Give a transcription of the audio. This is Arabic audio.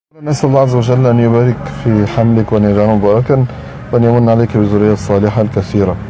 نسأل الله عز وجل أن يبارك في حملك وأن يجعله مباركا وأن يمن عليك بالذرية الصالحة الكثيرة.